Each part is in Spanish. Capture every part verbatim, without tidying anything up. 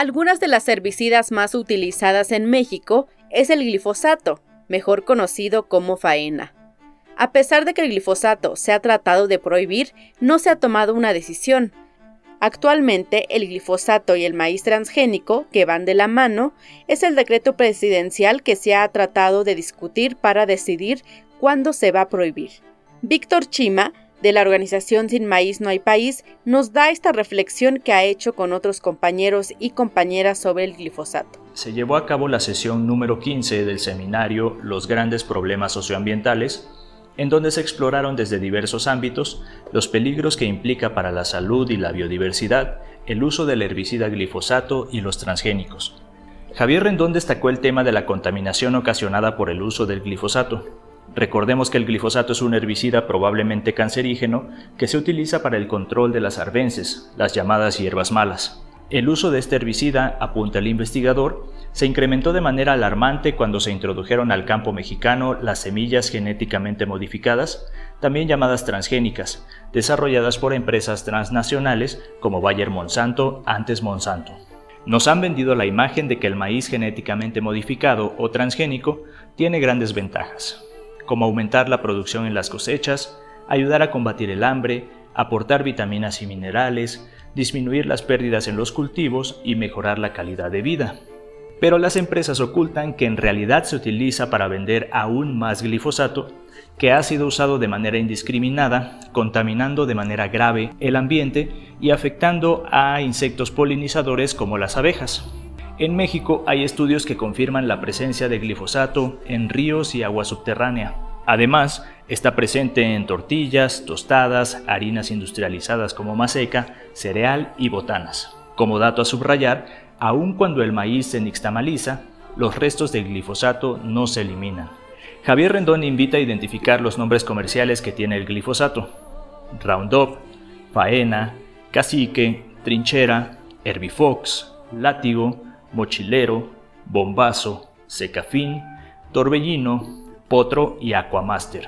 Algunas de las herbicidas más utilizadas en México es el glifosato, mejor conocido como faena. A pesar de que el glifosato se ha tratado de prohibir, no se ha tomado una decisión. Actualmente, el glifosato y el maíz transgénico, que van de la mano, es el decreto presidencial que se ha tratado de discutir para decidir cuándo se va a prohibir. Víctor Chima, de la organización Sin Maíz No Hay País, nos da esta reflexión que ha hecho con otros compañeros y compañeras sobre el glifosato. Se llevó a cabo la sesión número quince del seminario Los grandes problemas socioambientales, en donde se exploraron desde diversos ámbitos los peligros que implica para la salud y la biodiversidad el uso del herbicida glifosato y los transgénicos. Javier Rendón destacó el tema de la contaminación ocasionada por el uso del glifosato. Recordemos que el glifosato es un herbicida probablemente cancerígeno que se utiliza para el control de las arbences, las llamadas hierbas malas. El uso de este herbicida, apunta el investigador, se incrementó de manera alarmante cuando se introdujeron al campo mexicano las semillas genéticamente modificadas, también llamadas transgénicas, desarrolladas por empresas transnacionales como Bayer Monsanto, antes Monsanto. Nos han vendido la imagen de que el maíz genéticamente modificado o transgénico tiene grandes ventajas, como aumentar la producción en las cosechas, ayudar a combatir el hambre, aportar vitaminas y minerales, disminuir las pérdidas en los cultivos y mejorar la calidad de vida. Pero las empresas ocultan que en realidad se utiliza para vender aún más glifosato, que ha sido usado de manera indiscriminada, contaminando de manera grave el ambiente y afectando a insectos polinizadores como las abejas. En México hay estudios que confirman la presencia de glifosato en ríos y agua subterránea. Además, está presente en tortillas, tostadas, harinas industrializadas como maseca, cereal y botanas. Como dato a subrayar, aun cuando el maíz se nixtamaliza, los restos de glifosato no se eliminan. Javier Rendón invita a identificar los nombres comerciales que tiene el glifosato: Roundup, Faena, Cacique, Trinchera, Herbifox, Látigo, Mochilero, Bombazo, Secafin, Torbellino, Potro y Aquamaster.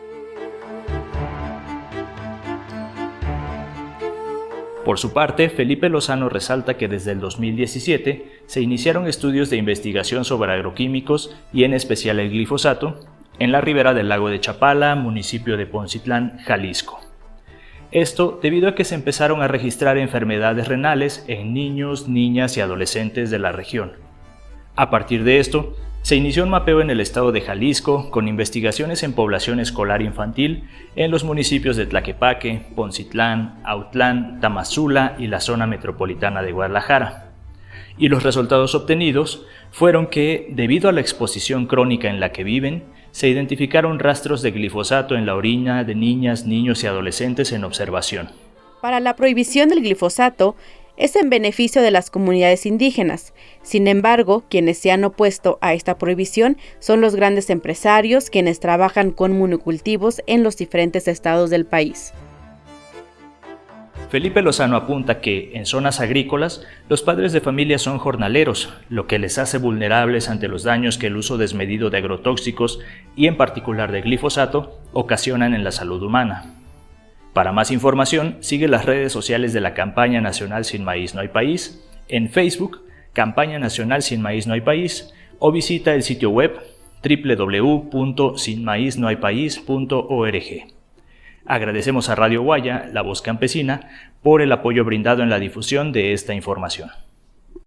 Por su parte, Felipe Lozano resalta que desde el dos mil diecisiete se iniciaron estudios de investigación sobre agroquímicos y en especial el glifosato en la ribera del lago de Chapala, municipio de Poncitlán, Jalisco. Esto debido a que se empezaron a registrar enfermedades renales en niños, niñas y adolescentes de la región. A partir de esto, se inició un mapeo en el estado de Jalisco con investigaciones en población escolar infantil en los municipios de Tlaquepaque, Poncitlán, Autlán, Tamazula y la zona metropolitana de Guadalajara. Y los resultados obtenidos fueron que, debido a la exposición crónica en la que viven, se identificaron rastros de glifosato en la orina de niñas, niños y adolescentes en observación. Para la prohibición del glifosato, es en beneficio de las comunidades indígenas. Sin embargo, quienes se han opuesto a esta prohibición son los grandes empresarios, quienes trabajan con monocultivos en los diferentes estados del país. Felipe Lozano apunta que, en zonas agrícolas, los padres de familia son jornaleros, lo que les hace vulnerables ante los daños que el uso desmedido de agrotóxicos, y en particular de glifosato, ocasionan en la salud humana. Para más información, sigue las redes sociales de la Campaña Nacional Sin Maíz No Hay País, en Facebook, Campaña Nacional Sin Maíz No Hay País, o visita el sitio web doble u doble u doble u punto sin maíz no hay país punto org. Agradecemos a Radio Guaya, la voz campesina, por el apoyo brindado en la difusión de esta información.